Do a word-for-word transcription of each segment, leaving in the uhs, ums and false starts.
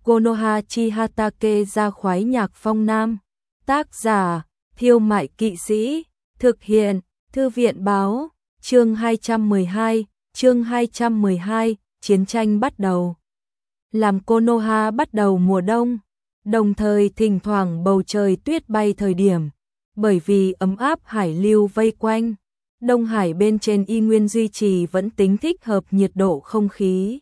Konoha Chihatake ra khoái nhạc phong nam. Tác giả, Thiêu Mại Kỵ Sĩ. Thực hiện, Thư viện báo. Chương hai trăm mười hai, chương hai trăm mười hai, chiến tranh bắt đầu. Làm Konoha bắt đầu mùa đông, đồng thời thỉnh thoảng bầu trời tuyết bay thời điểm, bởi vì ấm áp hải lưu vây quanh, Đông Hải bên trên y nguyên duy trì vẫn tính thích hợp nhiệt độ không khí.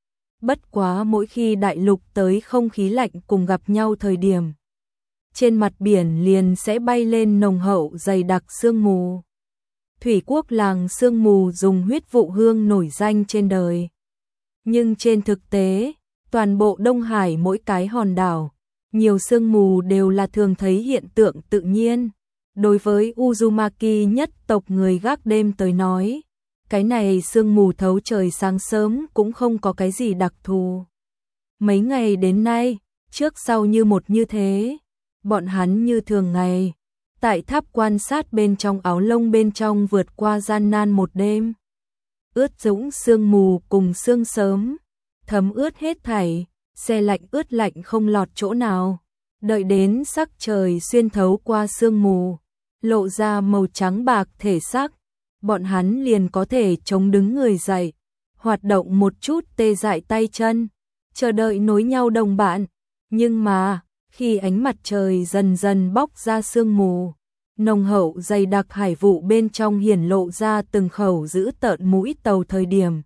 Bất quá mỗi khi đại lục tới không khí lạnh cùng gặp nhau thời điểm, trên mặt biển liền sẽ bay lên nồng hậu dày đặc sương mù. Thủy quốc làng sương mù dùng huyết vụ hương nổi danh trên đời. Nhưng trên thực tế, toàn bộ Đông Hải mỗi cái hòn đảo, nhiều sương mù đều là thường thấy hiện tượng tự nhiên. Đối với Uzumaki nhất tộc người gác đêm tới nói, cái này sương mù thấu trời sáng sớm cũng không có cái gì đặc thù. Mấy ngày đến nay, trước sau như một như thế, bọn hắn như thường ngày, tại tháp quan sát bên trong áo lông bên trong vượt qua gian nan một đêm. Ướt dũng sương mù cùng sương sớm, thấm ướt hết thảy, xe lạnh ướt lạnh không lọt chỗ nào. Đợi đến sắc trời xuyên thấu qua sương mù, lộ ra màu trắng bạc thể xác, bọn hắn liền có thể chống đứng người dậy, hoạt động một chút tê dại tay chân, chờ đợi nối nhau đồng bạn. Nhưng mà, khi ánh mặt trời dần dần bóc ra sương mù, nồng hậu dày đặc hải vụ bên trong hiển lộ ra từng khẩu giữ tợn mũi tàu thời điểm,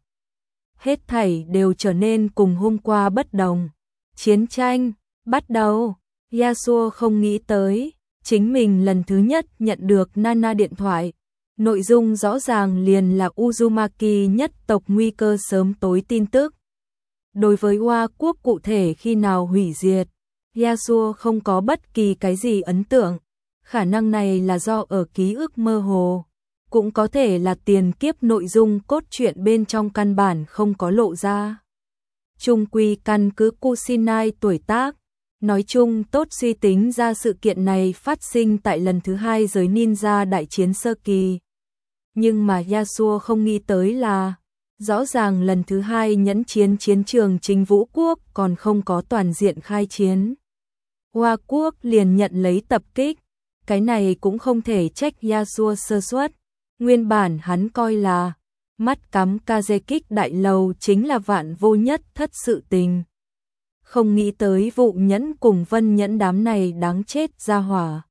hết thảy đều trở nên cùng hôm qua bất đồng. Chiến tranh bắt đầu. Yasuo không nghĩ tới, chính mình lần thứ nhất nhận được Nana điện thoại. Nội dung rõ ràng liền là Uzumaki nhất tộc nguy cơ sớm tối tin tức. Đối với Hoa quốc cụ thể khi nào hủy diệt, Yasuo không có bất kỳ cái gì ấn tượng. Khả năng này là do ở ký ức mơ hồ, cũng có thể là tiền kiếp nội dung cốt truyện bên trong căn bản không có lộ ra. Chung quy căn cứ Kusinai tuổi tác, nói chung tốt suy tính ra sự kiện này phát sinh tại lần thứ hai giới ninja đại chiến sơ kỳ. Nhưng mà Yasuo không nghĩ tới là, rõ ràng lần thứ hai nhẫn chiến chiến trường chính vũ quốc còn không có toàn diện khai chiến. Hoa quốc liền nhận lấy tập kích, cái này cũng không thể trách Yasuo sơ suất. Nguyên bản hắn coi là, mắt cắm Kazekik đại lầu chính là vạn vô nhất thất sự tình. Không nghĩ tới vụ nhẫn cùng vân nhẫn đám này đáng chết ra hỏa.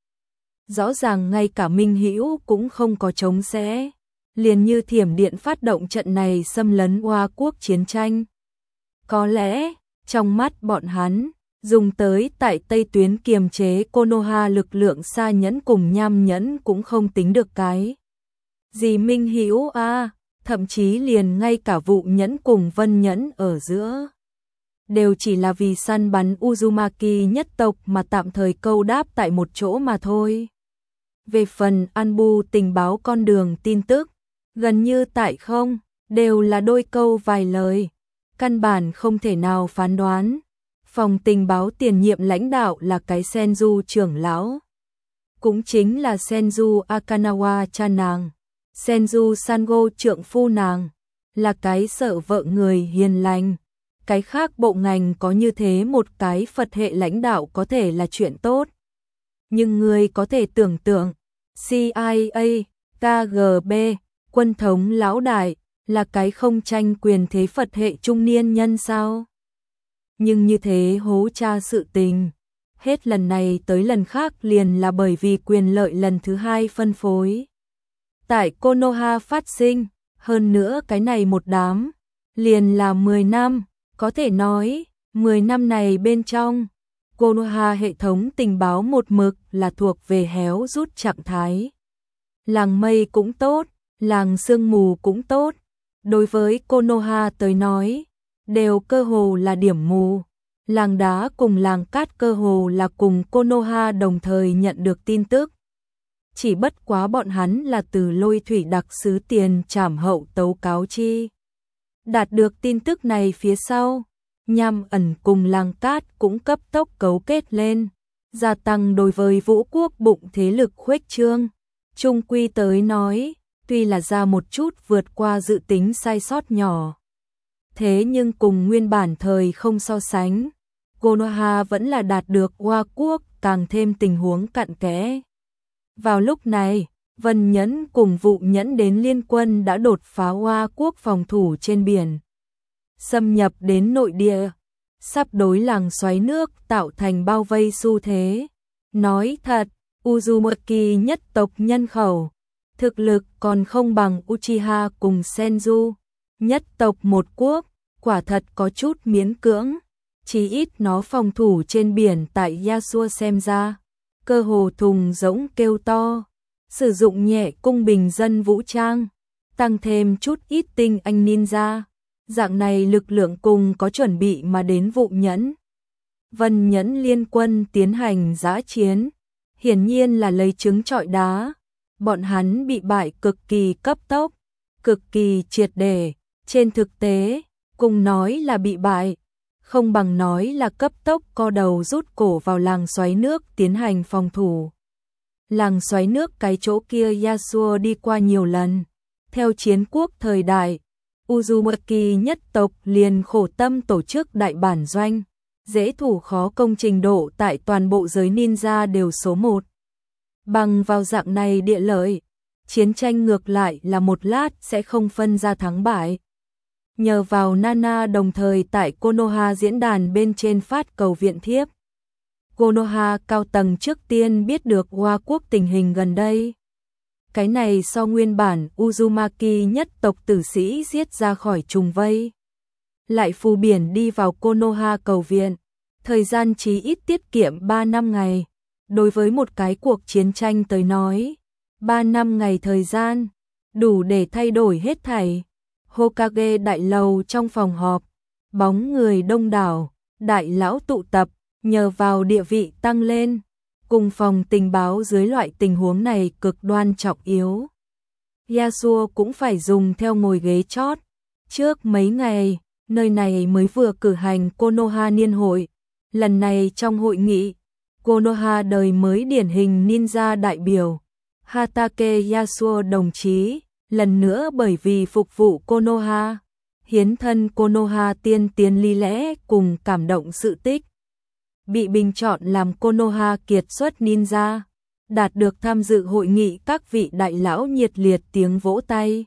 Rõ ràng ngay cả Minh Hữu cũng không có chống sẽ, liền như thiểm điện phát động trận này xâm lấn Hoa quốc chiến tranh. Có lẽ, trong mắt bọn hắn, dùng tới tại Tây tuyến kiềm chế Konoha lực lượng xa nhẫn cùng nham nhẫn cũng không tính được cái gì Minh Hữu a, à, thậm chí liền ngay cả vụ nhẫn cùng vân nhẫn ở giữa, đều chỉ là vì săn bắn Uzumaki nhất tộc mà tạm thời câu đáp tại một chỗ mà thôi. Về phần Anbu tình báo con đường tin tức, gần như tại không, đều là đôi câu vài lời, căn bản không thể nào phán đoán. Phòng tình báo tiền nhiệm lãnh đạo là cái Senju trưởng lão, cũng chính là Senju Akanawa cha nàng. Senju Sango trượng phu nàng, là cái sợ vợ người hiền lành. Cái khác bộ ngành có như thế một cái Phật hệ lãnh đạo có thể là chuyện tốt. Nhưng người có thể tưởng tượng, C I A, K G B, quân thống lão đại, là cái không tranh quyền thế Phật hệ trung niên nhân sao? Nhưng như thế hố cha sự tình, hết lần này tới lần khác liền là bởi vì quyền lợi lần thứ hai phân phối tại Konoha phát sinh, hơn nữa cái này một đám, liền là mười năm, có thể nói, mười năm này bên trong, Konoha hệ thống tình báo một mực là thuộc về héo rút trạng thái. Làng mây cũng tốt, làng sương mù cũng tốt, đối với Konoha tới nói, đều cơ hồ là điểm mù. Làng đá cùng làng cát cơ hồ là cùng Konoha đồng thời nhận được tin tức. Chỉ bất quá bọn hắn là từ Lôi Thủy đặc sứ tiền trảm hậu tấu cáo chi. Đạt được tin tức này phía sau, Nham ẩn cùng làng cát cũng cấp tốc cấu kết lên, gia tăng đối với vũ quốc bụng thế lực khuếch trương. Trung quy tới nói, tuy là ra một chút vượt qua dự tính sai sót nhỏ, thế nhưng cùng nguyên bản thời không so sánh, Konoha vẫn là đạt được Hoa Quốc, càng thêm tình huống cặn kẽ. Vào lúc này, Vân Nhẫn cùng Vụ Nhẫn đến liên quân đã đột phá Hoa Quốc phòng thủ trên biển, xâm nhập đến nội địa, sắp đối làng xoáy nước tạo thành bao vây xu thế. Nói thật, Uzumaki nhất tộc nhân khẩu, thực lực còn không bằng Uchiha cùng Senju, nhất tộc một quốc, quả thật có chút miễn cưỡng. Chỉ ít nó phòng thủ trên biển tại Yasuo xem ra, cơ hồ thùng rỗng kêu to, sử dụng nhẹ cung bình dân vũ trang, tăng thêm chút ít tinh anh ninja. Dạng này lực lượng cùng có chuẩn bị mà đến Vụ Nhẫn, Vân Nhẫn liên quân tiến hành giã chiến, hiển nhiên là lấy trứng trọi đá. Bọn hắn bị bại cực kỳ cấp tốc, cực kỳ triệt để. Trên thực tế, cùng nói là bị bại, không bằng nói là cấp tốc co đầu rút cổ vào làng xoáy nước tiến hành phòng thủ. Làng xoáy nước cái chỗ kia Yasuo đi qua nhiều lần. Theo chiến quốc thời đại, Uzumaki nhất tộc liền khổ tâm tổ chức đại bản doanh, dễ thủ khó công trình độ tại toàn bộ giới ninja đều số một. Bằng vào dạng này địa lợi, chiến tranh ngược lại là một lát sẽ không phân ra thắng bại. Nhờ vào Nana đồng thời tại Konoha diễn đàn bên trên phát cầu viện thiếp. Konoha cao tầng trước tiên biết được Hoa Quốc tình hình gần đây. Cái này so nguyên bản Uzumaki nhất tộc tử sĩ giết ra khỏi trùng vây, lại phù biển đi vào Konoha cầu viện, thời gian chí ít tiết kiệm ba năm ngày. Đối với một cái cuộc chiến tranh tới nói, ba năm ngày thời gian, đủ để thay đổi hết thảy. Hokage đại lầu trong phòng họp, bóng người đông đảo, đại lão tụ tập, nhờ vào địa vị tăng lên, cùng phòng tình báo dưới loại tình huống này cực đoan trọng yếu. Yasuo cũng phải dùng theo ngồi ghế chót. Trước mấy ngày, nơi này mới vừa cử hành Konoha niên hội. Lần này trong hội nghị, Konoha đời mới điển hình ninja đại biểu, Hatake Yasuo đồng chí, lần nữa bởi vì phục vụ Konoha, hiến thân Konoha tiên tiến lý lẽ cùng cảm động sự tích, bị bình chọn làm Konoha kiệt xuất ninja, đạt được tham dự hội nghị các vị đại lão nhiệt liệt tiếng vỗ tay.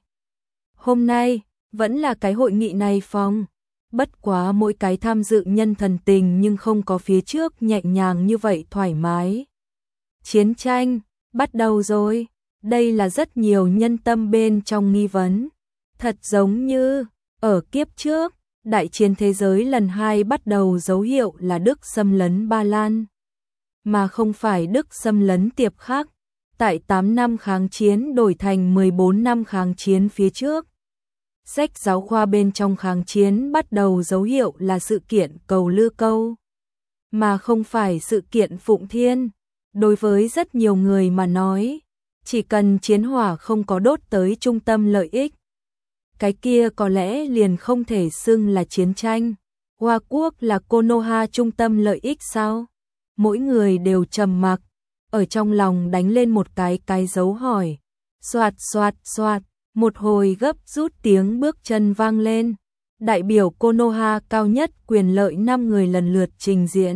Hôm nay, vẫn là cái hội nghị này phong, bất quá mỗi cái tham dự nhân thần tình nhưng không có phía trước nhẹ nhàng như vậy thoải mái. Chiến tranh, bắt đầu rồi, đây là rất nhiều nhân tâm bên trong nghi vấn. Thật giống như, ở kiếp trước, đại chiến thế giới lần hai bắt đầu dấu hiệu là Đức xâm lấn Ba Lan, mà không phải Đức xâm lấn Tiệp Khắc. Tại tám năm kháng chiến đổi thành mười bốn năm kháng chiến phía trước. Sách giáo khoa bên trong kháng chiến bắt đầu dấu hiệu là sự kiện cầu Lư Câu, mà không phải sự kiện Phụng Thiên. Đối với rất nhiều người mà nói, chỉ cần chiến hỏa không có đốt tới trung tâm lợi ích, cái kia có lẽ liền không thể xưng là chiến tranh. Hoa Quốc là Konoha trung tâm lợi ích sao? Mỗi người đều trầm mặc, ở trong lòng đánh lên một cái cái dấu hỏi. Soạt soạt soạt, một hồi gấp rút tiếng bước chân vang lên. Đại biểu Konoha cao nhất quyền lợi năm người lần lượt trình diện.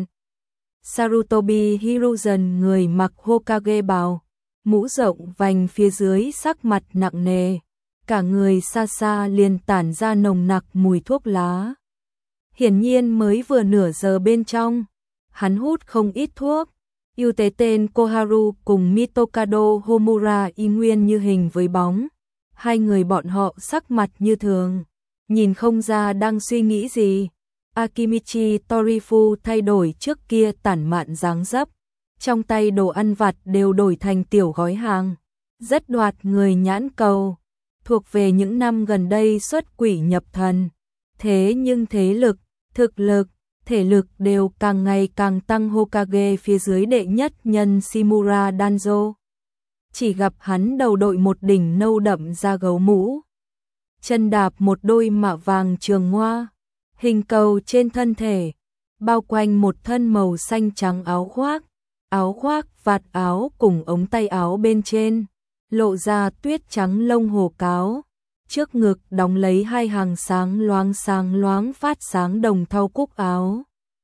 Sarutobi Hiruzen người mặc Hokage bào, mũ rộng vành phía dưới sắc mặt nặng nề, cả người xa xa liền tản ra nồng nặc mùi thuốc lá. Hiển nhiên mới vừa nửa giờ bên trong, hắn hút không ít thuốc. Ưu tế tên Koharu cùng Mitokado Homura y nguyên như hình với bóng. Hai người bọn họ sắc mặt như thường, nhìn không ra đang suy nghĩ gì. Akimichi Torifu thay đổi trước kia tản mạn dáng dấp, trong tay đồ ăn vặt đều đổi thành tiểu gói hàng, rất đoạt người nhãn cầu, thuộc về những năm gần đây xuất quỷ nhập thần. Thế nhưng thế lực, thực lực, thể lực đều càng ngày càng tăng. Hokage phía dưới đệ nhất nhân Shimura Danzo, chỉ gặp hắn đầu đội một đỉnh nâu đậm da gấu mũ, chân đạp một đôi mạ vàng trường hoa, hình cầu trên thân thể, bao quanh một thân màu xanh trắng áo khoác, áo khoác vạt áo cùng ống tay áo bên trên, lộ ra tuyết trắng lông hồ cáo, trước ngực đóng lấy hai hàng sáng loáng sáng loáng phát sáng đồng thau cúc áo.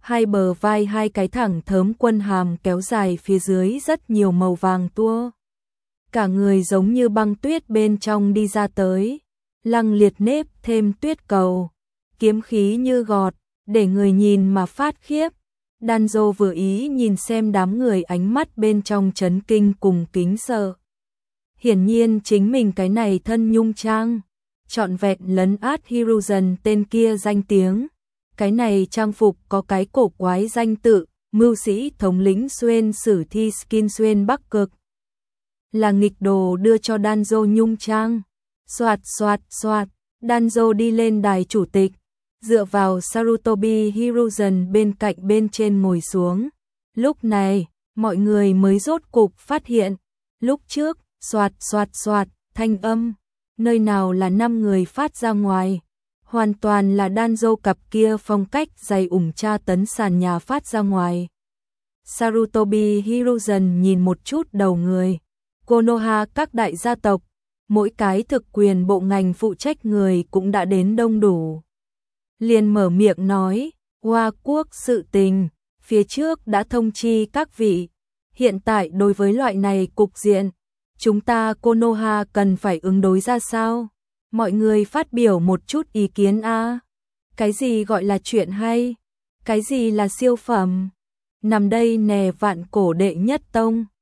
hai bờ vai hai cái thẳng thớm quân hàm kéo dài phía dưới rất nhiều màu vàng tua. Cả người giống như băng tuyết bên trong đi ra tới, lăng liệt nếp thêm tuyết cầu, kiếm khí như gọt, để người nhìn mà phát khiếp. Danzo vừa ý nhìn xem đám người ánh mắt bên trong chấn kinh cùng kính sợ. Hiển nhiên chính mình cái này thân nhung trang, trọn vẹn lấn át Hiruzen tên kia danh tiếng. Cái này trang phục có cái cổ quái danh tự, mưu sĩ thống lĩnh xuyên sử thi skin xuyên Bắc Cực. Là nghịch đồ đưa cho Danzo nhung trang. Soạt soạt soạt, Danzo đi lên đài chủ tịch, dựa vào Sarutobi Hiruzen bên cạnh bên trên ngồi xuống. Lúc này, mọi người mới rốt cục phát hiện, lúc trước, soạt soạt soạt, thanh âm, nơi nào là năm người phát ra ngoài, hoàn toàn là Danzo cặp kia phong cách dày ủng tra tấn sàn nhà phát ra ngoài. Sarutobi Hiruzen nhìn một chút đầu người, Konoha các đại gia tộc, mỗi cái thực quyền bộ ngành phụ trách người cũng đã đến đông đủ. Liền mở miệng nói, Hoa quốc sự tình, phía trước đã thông chi các vị, hiện tại đối với loại này cục diện, chúng ta Konoha cần phải ứng đối ra sao? Mọi người phát biểu một chút ý kiến a. Cái gì gọi là chuyện hay? Cái gì là siêu phẩm? Nằm đây nè vạn cổ đệ nhất tông.